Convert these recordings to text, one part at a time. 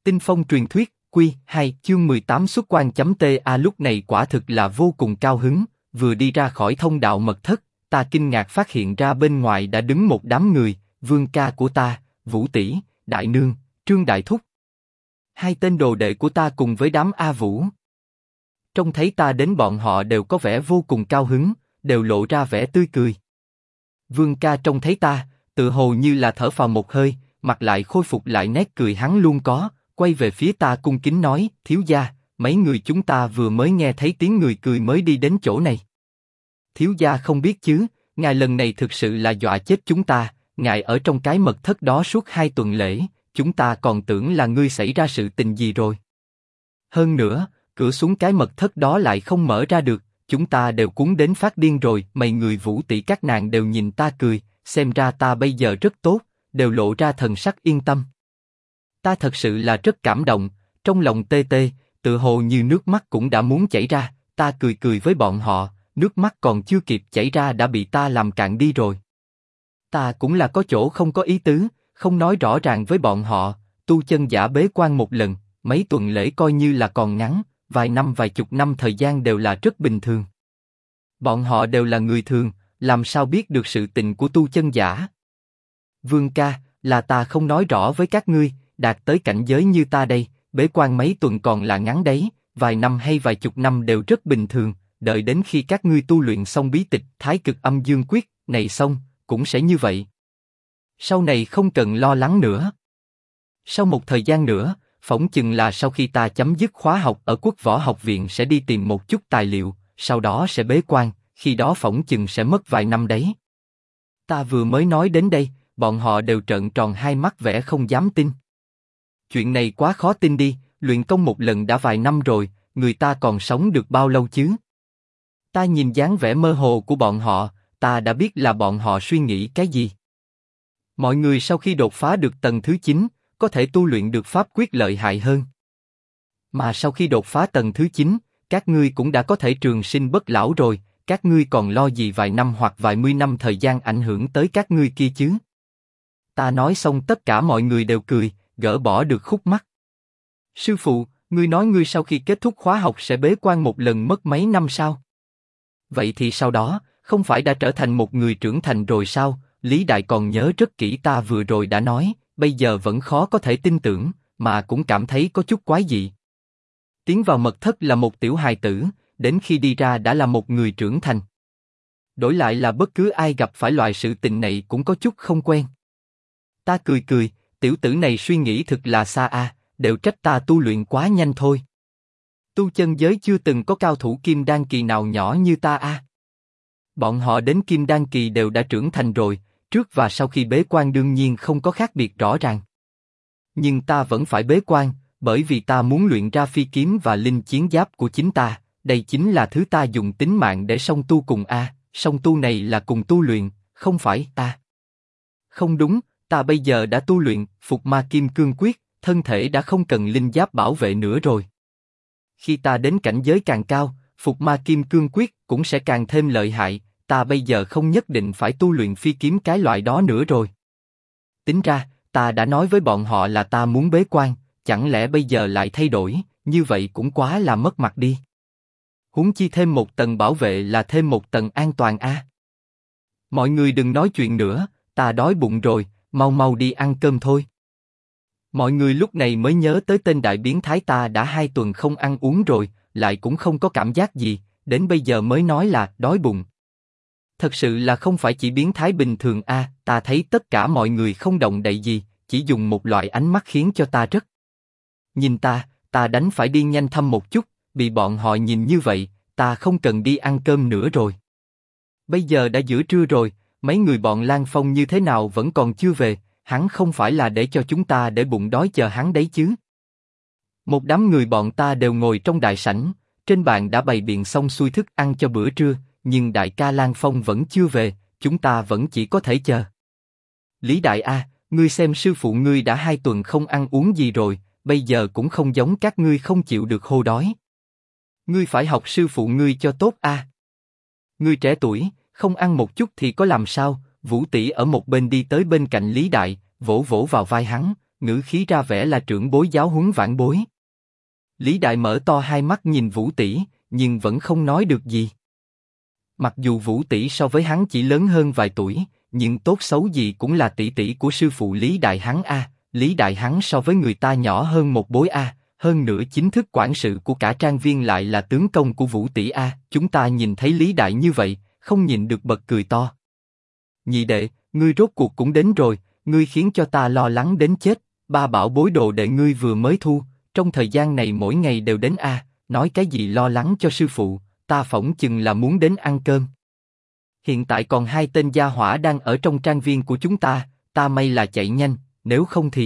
Tinh Phong truyền thuyết, Quy 2, chương 18 xuất quan.ta. Lúc này quả thực là vô cùng cao hứng, vừa đi ra khỏi thông đạo mật thất, ta kinh ngạc phát hiện ra bên ngoài đã đứng một đám người, Vương ca của ta, Vũ tỷ, Đại nương, Trương đại thúc. Hai tên đồ đệ của ta cùng với đám A Vũ. Trông thấy ta đến bọn họ đều có vẻ vô cùng cao hứng, đều lộ ra vẻ tươi cười. Vương ca trông thấy ta, tự hồ như là thở phào một hơi, mặt lại khôi phục lại nét cười hắn luôn có, quay về phía ta cung kính nói, thiếu gia, mấy người chúng ta vừa mới nghe thấy tiếng người cười mới đi đến chỗ này. Thiếu gia không biết chứ, ngài lần này thực sự là dọa chết chúng ta, ngài ở trong cái mật thất đó suốt 2 tuần lễ, chúng ta còn tưởng là ngươi xảy ra sự tình gì rồi. Hơn nữa, cửa xuống cái mật thất đó lại không mở ra được, chúng ta đều cuốn đến phát điên rồi. Mấy người Vũ tỷ các nàng đều nhìn ta cười, xem ra ta bây giờ rất tốt, đều lộ ra thần sắc yên tâm. Ta thật sự là rất cảm động, trong lòng tê tê, tự hồ như nước mắt cũng đã muốn chảy ra. Ta cười cười với bọn họ, nước mắt còn chưa kịp chảy ra đã bị ta làm cạn đi rồi. Ta cũng là có chỗ không có ý tứ, không nói rõ ràng với bọn họ. Tu chân giả bế quan một lần, mấy tuần lễ coi như là còn ngắn, vài năm vài chục năm thời gian đều là rất bình thường. Bọn họ đều là người thường, làm sao biết được sự tình của tu chân giả? Vương ca, là ta không nói rõ với các ngươi, đạt tới cảnh giới như ta đây, bế quan mấy tuần còn là ngắn đấy, vài năm hay vài chục năm đều rất bình thường, đợi đến khi các ngươi tu luyện xong bí tịch Thái Cực Âm Dương Quyết này xong, cũng sẽ như vậy. Sau này không cần lo lắng nữa. Sau một thời gian nữa, phỏng chừng là sau khi ta chấm dứt khóa học ở Quốc Võ Học Viện sẽ đi tìm một chút tài liệu, sau đó sẽ bế quan, khi đó phỏng chừng sẽ mất vài năm đấy. Ta vừa mới nói đến đây, bọn họ đều trợn tròn hai mắt vẻ không dám tin. Chuyện này quá khó tin đi, luyện công một lần đã vài năm rồi, người ta còn sống được bao lâu chứ? Ta nhìn dáng vẻ mơ hồ của bọn họ, ta đã biết là bọn họ suy nghĩ cái gì. Mọi người sau khi đột phá được tầng thứ 9, có thể tu luyện được pháp quyết lợi hại hơn. Mà sau khi đột phá tầng thứ 9, các ngươi cũng đã có thể trường sinh bất lão rồi, các ngươi còn lo gì vài năm hoặc vài mươi năm thời gian ảnh hưởng tới các ngươi kia chứ? Ta nói xong tất cả mọi người đều cười, gỡ bỏ được khúc mắc. Sư phụ, ngươi nói ngươi sau khi kết thúc khóa học sẽ bế quan một lần mất mấy năm sao? Vậy thì sau đó, không phải đã trở thành một người trưởng thành rồi sao? Lý Đại còn nhớ rất kỹ ta vừa rồi đã nói, bây giờ vẫn khó có thể tin tưởng, mà cũng cảm thấy có chút quái dị. Tiến vào mật thất là một tiểu hài tử, đến khi đi ra đã là một người trưởng thành. Đổi lại là bất cứ ai gặp phải loại sự tình này cũng có chút không quen. Ta cười cười, tiểu tử này suy nghĩ thực là xa a, đều trách ta tu luyện quá nhanh thôi. Tu chân giới chưa từng có cao thủ kim đan kỳ nào nhỏ như ta a. Bọn họ đến kim đan kỳ đều đã trưởng thành rồi, trước và sau khi bế quan đương nhiên không có khác biệt rõ ràng. Nhưng ta vẫn phải bế quan, bởi vì ta muốn luyện ra phi kiếm và linh chiến giáp của chính ta, đây chính là thứ ta dùng tính mạng để song tu cùng a, song tu này là cùng tu luyện, không phải ta. Không đúng, ta bây giờ đã tu luyện Phục Ma Kim Cương Quyết, thân thể đã không cần linh giáp bảo vệ nữa rồi. Khi ta đến cảnh giới càng cao, Phục Ma Kim Cương Quyết cũng sẽ càng thêm lợi hại, ta bây giờ không nhất định phải tu luyện phi kiếm cái loại đó nữa rồi. Tính ra, ta đã nói với bọn họ là ta muốn bế quan, chẳng lẽ bây giờ lại thay đổi, như vậy cũng quá là mất mặt đi. Huống chi thêm một tầng bảo vệ là thêm một tầng an toàn a. Mọi người đừng nói chuyện nữa, ta đói bụng rồi, mau mau đi ăn cơm thôi. Mọi người lúc này mới nhớ tới tên đại biến thái ta đã 2 tuần không ăn uống rồi, lại cũng không có cảm giác gì, đến bây giờ mới nói là đói bụng. Thật sự là không phải chỉ biến thái bình thường a, ta thấy tất cả mọi người không động đậy gì, chỉ dùng một loại ánh mắt khiến cho ta rất. Nhìn ta đánh phải đi nhanh thăm một chút, bị bọn họ nhìn như vậy, ta không cần đi ăn cơm nữa rồi. Bây giờ đã giữa trưa rồi, mấy người bọn Lan Phong như thế nào vẫn còn chưa về, hắn không phải là để cho chúng ta để bụng đói chờ hắn đấy chứ? Một đám người bọn ta đều ngồi trong đại sảnh, trên bàn đã bày biện xong xuôi thức ăn cho bữa trưa, nhưng đại ca Lan Phong vẫn chưa về, chúng ta vẫn chỉ có thể chờ. Lý Đại a, ngươi xem sư phụ ngươi đã 2 tuần không ăn uống gì rồi, bây giờ cũng không giống các ngươi không chịu được hô đói. Ngươi phải học sư phụ ngươi cho tốt a. Ngươi trẻ tuổi, không ăn một chút thì có làm sao? Vũ tỷ ở một bên đi tới bên cạnh Lý Đại, vỗ vỗ vào vai hắn, ngữ khí ra vẻ là trưởng bối giáo huấn vãn bối. Lý Đại mở to hai mắt nhìn Vũ Tỷ, nhưng vẫn không nói được gì. Mặc dù Vũ Tỷ so với hắn chỉ lớn hơn vài tuổi, nhưng tốt xấu gì cũng là tỷ tỷ của sư phụ Lý Đại hắn a. Lý Đại hắn so với người ta nhỏ hơn một bối a. Hơn nữa chính thức quản sự của cả trang viên lại là tướng công của Vũ Tỷ a. Chúng ta nhìn thấy Lý Đại như vậy, không nhịn được bật cười to. Nhị đệ, ngươi rốt cuộc cũng đến rồi, ngươi khiến cho ta lo lắng đến chết. Ba bảo bối đồ đệ ngươi vừa mới thu, trong thời gian này mỗi ngày đều đến a. Nói cái gì lo lắng cho sư phụ, ta phỏng chừng là muốn đến ăn cơm. Hiện tại còn hai tên gia hỏa đang ở trong trang viên của chúng ta may là chạy nhanh, nếu không thì...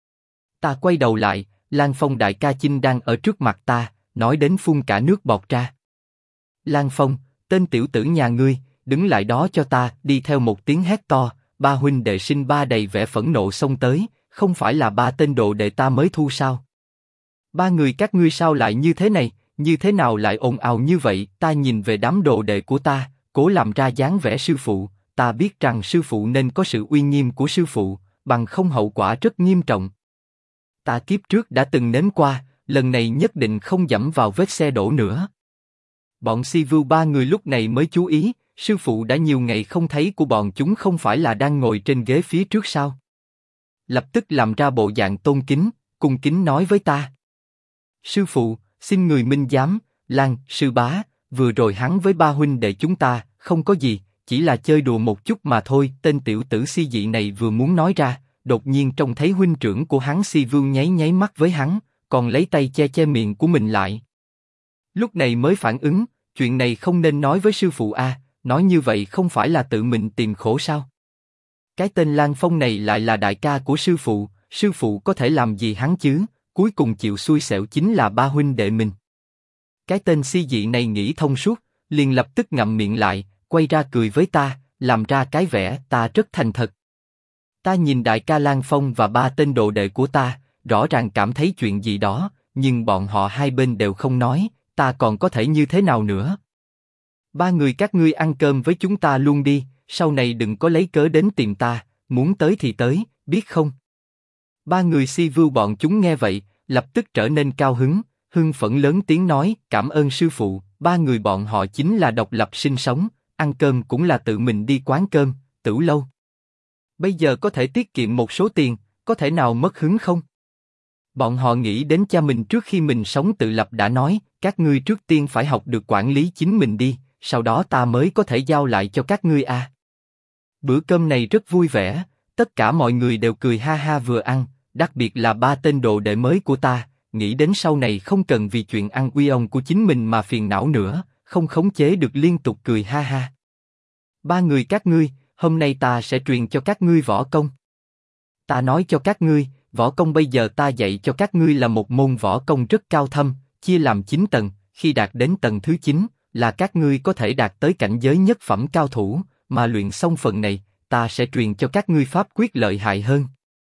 Ta quay đầu lại, Lan Phong đại ca Chinh đang ở trước mặt ta, nói đến phun cả nước bọt ra. Lan Phong, tên tiểu tử nhà ngươi, đứng lại đó cho ta, đi theo một tiếng hét to, ba huynh đệ sinh ba đầy vẻ phẫn nộ xông tới, không phải là ba tên đồ đệ ta mới thu sao? Ba người các ngươi sao lại như thế này, như thế nào lại ồn ào như vậy? Ta nhìn về đám đồ đệ của ta, cố làm ra dáng vẻ sư phụ, ta biết rằng sư phụ nên có sự uy nghiêm của sư phụ, bằng không hậu quả rất nghiêm trọng. Ta kiếp trước đã từng nếm qua, lần này nhất định không dẫm vào vết xe đổ nữa. Bọn Si Vưu ba người lúc này mới chú ý, sư phụ đã nhiều ngày không thấy của bọn chúng không phải là đang ngồi trên ghế phía trước sao? Lập tức làm ra bộ dạng tôn kính, cung kính nói với ta. Sư phụ, xin người minh giám, Lan, sư bá, vừa rồi hắn với ba huynh đệ chúng ta, không có gì, chỉ là chơi đùa một chút mà thôi. Tên tiểu tử Si dị này vừa muốn nói ra, đột nhiên trông thấy huynh trưởng của hắn Si Vưu nháy nháy mắt với hắn, còn lấy tay che che miệng của mình lại. Lúc này mới phản ứng, chuyện này không nên nói với sư phụ a, nói như vậy không phải là tự mình tìm khổ sao? Cái tên Lan Phong này lại là đại ca của sư phụ có thể làm gì hắn chứ? Cuối cùng chịu xui xẻo chính là ba huynh đệ mình. Cái tên Si dị này nghĩ thông suốt, liền lập tức ngậm miệng lại, quay ra cười với ta, làm ra cái vẻ ta rất thành thật. Ta nhìn đại ca Lan Phong và ba tên đồ đệ của ta, rõ ràng cảm thấy chuyện gì đó, nhưng bọn họ hai bên đều không nói, ta còn có thể như thế nào nữa? Ba người các ngươi ăn cơm với chúng ta luôn đi, sau này đừng có lấy cớ đến tìm ta, muốn tới thì tới, biết không? Ba người Si Vưu bọn chúng nghe vậy, lập tức trở nên cao hứng, hưng phấn lớn tiếng nói, cảm ơn sư phụ. Ba người bọn họ chính là độc lập sinh sống, ăn cơm cũng là tự mình đi quán cơm, tửu lâu. Bây giờ có thể tiết kiệm một số tiền, có thể nào mất hứng không? Bọn họ nghĩ đến cha mình trước khi mình sống tự lập đã nói, các ngươi trước tiên phải học được quản lý chính mình đi, sau đó ta mới có thể giao lại cho các ngươi a. Bữa cơm này rất vui vẻ, tất cả mọi người đều cười ha ha vừa ăn, đặc biệt là ba tên đồ đệ mới của ta, nghĩ đến sau này không cần vì chuyện ăn uy ông của chính mình mà phiền não nữa, không khống chế được liên tục cười ha ha. Ba người các ngươi, hôm nay ta sẽ truyền cho các ngươi võ công. Ta nói cho các ngươi, võ công bây giờ ta dạy cho các ngươi là một môn võ công rất cao thâm, chia làm 9 tầng, khi đạt đến tầng thứ 9, là các ngươi có thể đạt tới cảnh giới nhất phẩm cao thủ, mà luyện xong phần này, ta sẽ truyền cho các ngươi pháp quyết lợi hại hơn.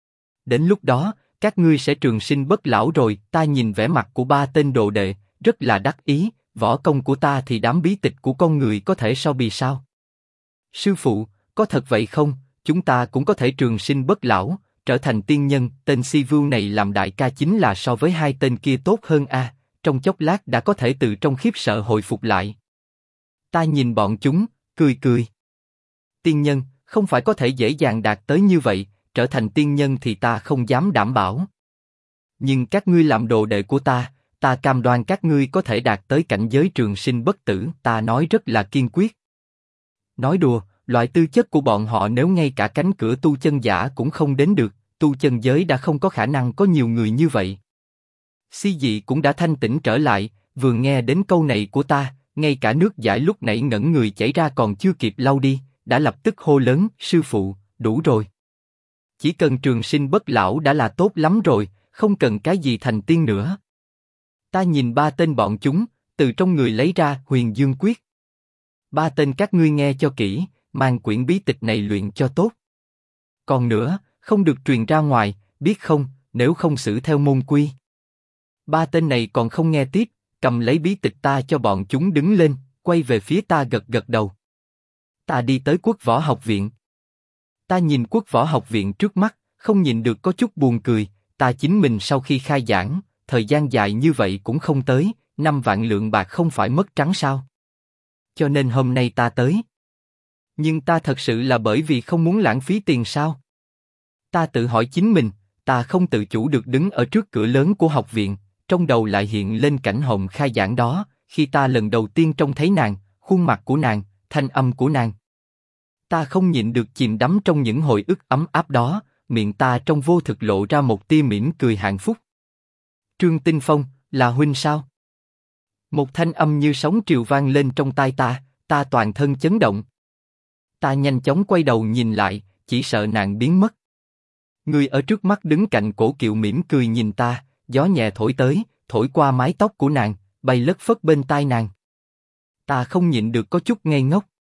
Đến lúc đó, các ngươi sẽ trường sinh bất lão rồi. Ta nhìn vẻ mặt của ba tên đồ đệ, rất là đắc ý, võ công của ta thì đám bí tịch của con người có thể so bì sao? Sư phụ, có thật vậy không? Chúng ta cũng có thể trường sinh bất lão, trở thành tiên nhân. Tên Si Vưu này làm đại ca chính là so với hai tên kia tốt hơn a. Trong chốc lát đã có thể từ trong khiếp sợ hồi phục lại. Ta nhìn bọn chúng, cười cười. Tiên nhân, không phải có thể dễ dàng đạt tới như vậy, trở thành tiên nhân thì ta không dám đảm bảo. Nhưng các ngươi làm đồ đệ của ta cam đoan các ngươi có thể đạt tới cảnh giới trường sinh bất tử. Ta nói rất là kiên quyết. Nói đùa, loại tư chất của bọn họ nếu ngay cả cánh cửa tu chân giả cũng không đến được, tu chân giới đã không có khả năng có nhiều người như vậy. Si dị cũng đã thanh tỉnh trở lại, vừa nghe đến câu này của ta, ngay cả nước giải lúc nãy ngẩn người chảy ra còn chưa kịp lau đi, đã lập tức hô lớn, sư phụ, đủ rồi. Chỉ cần trường sinh bất lão đã là tốt lắm rồi, không cần cái gì thành tiên nữa. Ta nhìn ba tên bọn chúng, từ trong người lấy ra Huyền Dương Quyết. Ba tên các ngươi nghe cho kỹ, mang quyển bí tịch này luyện cho tốt. Còn nữa, không được truyền ra ngoài, biết không, nếu không xử theo môn quy. Ba tên này còn không nghe tiếp, cầm lấy bí tịch ta cho bọn chúng đứng lên, quay về phía ta gật gật đầu. Ta đi tới Quốc Võ Học Viện. Ta nhìn Quốc Võ Học Viện trước mắt, không nhịn được có chút buồn cười, ta chính mình sau khi khai giảng, thời gian dài như vậy cũng không tới, 5 vạn lượng bạc không phải mất trắng sao? Cho nên hôm nay ta tới. Nhưng ta thật sự là bởi vì không muốn lãng phí tiền sao? Ta tự hỏi chính mình, ta không tự chủ được đứng ở trước cửa lớn của học viện, trong đầu lại hiện lên cảnh Hồng khai giảng đó, khi ta lần đầu tiên trông thấy nàng, khuôn mặt của nàng, thanh âm của nàng. Ta không nhịn được chìm đắm trong những hồi ức ấm áp đó, miệng ta trong vô thực lộ ra một tia mỉm cười hạnh phúc. Trương Tinh Phong, là huynh sao? Một thanh âm như sóng triều vang lên trong tai ta toàn thân chấn động. Ta nhanh chóng quay đầu nhìn lại, chỉ sợ nàng biến mất. Người ở trước mắt đứng cạnh Cổ Kiều mỉm cười nhìn ta, gió nhẹ thổi tới, thổi qua mái tóc của nàng, bay lất phất bên tai nàng. Ta không nhịn được có chút ngây ngốc.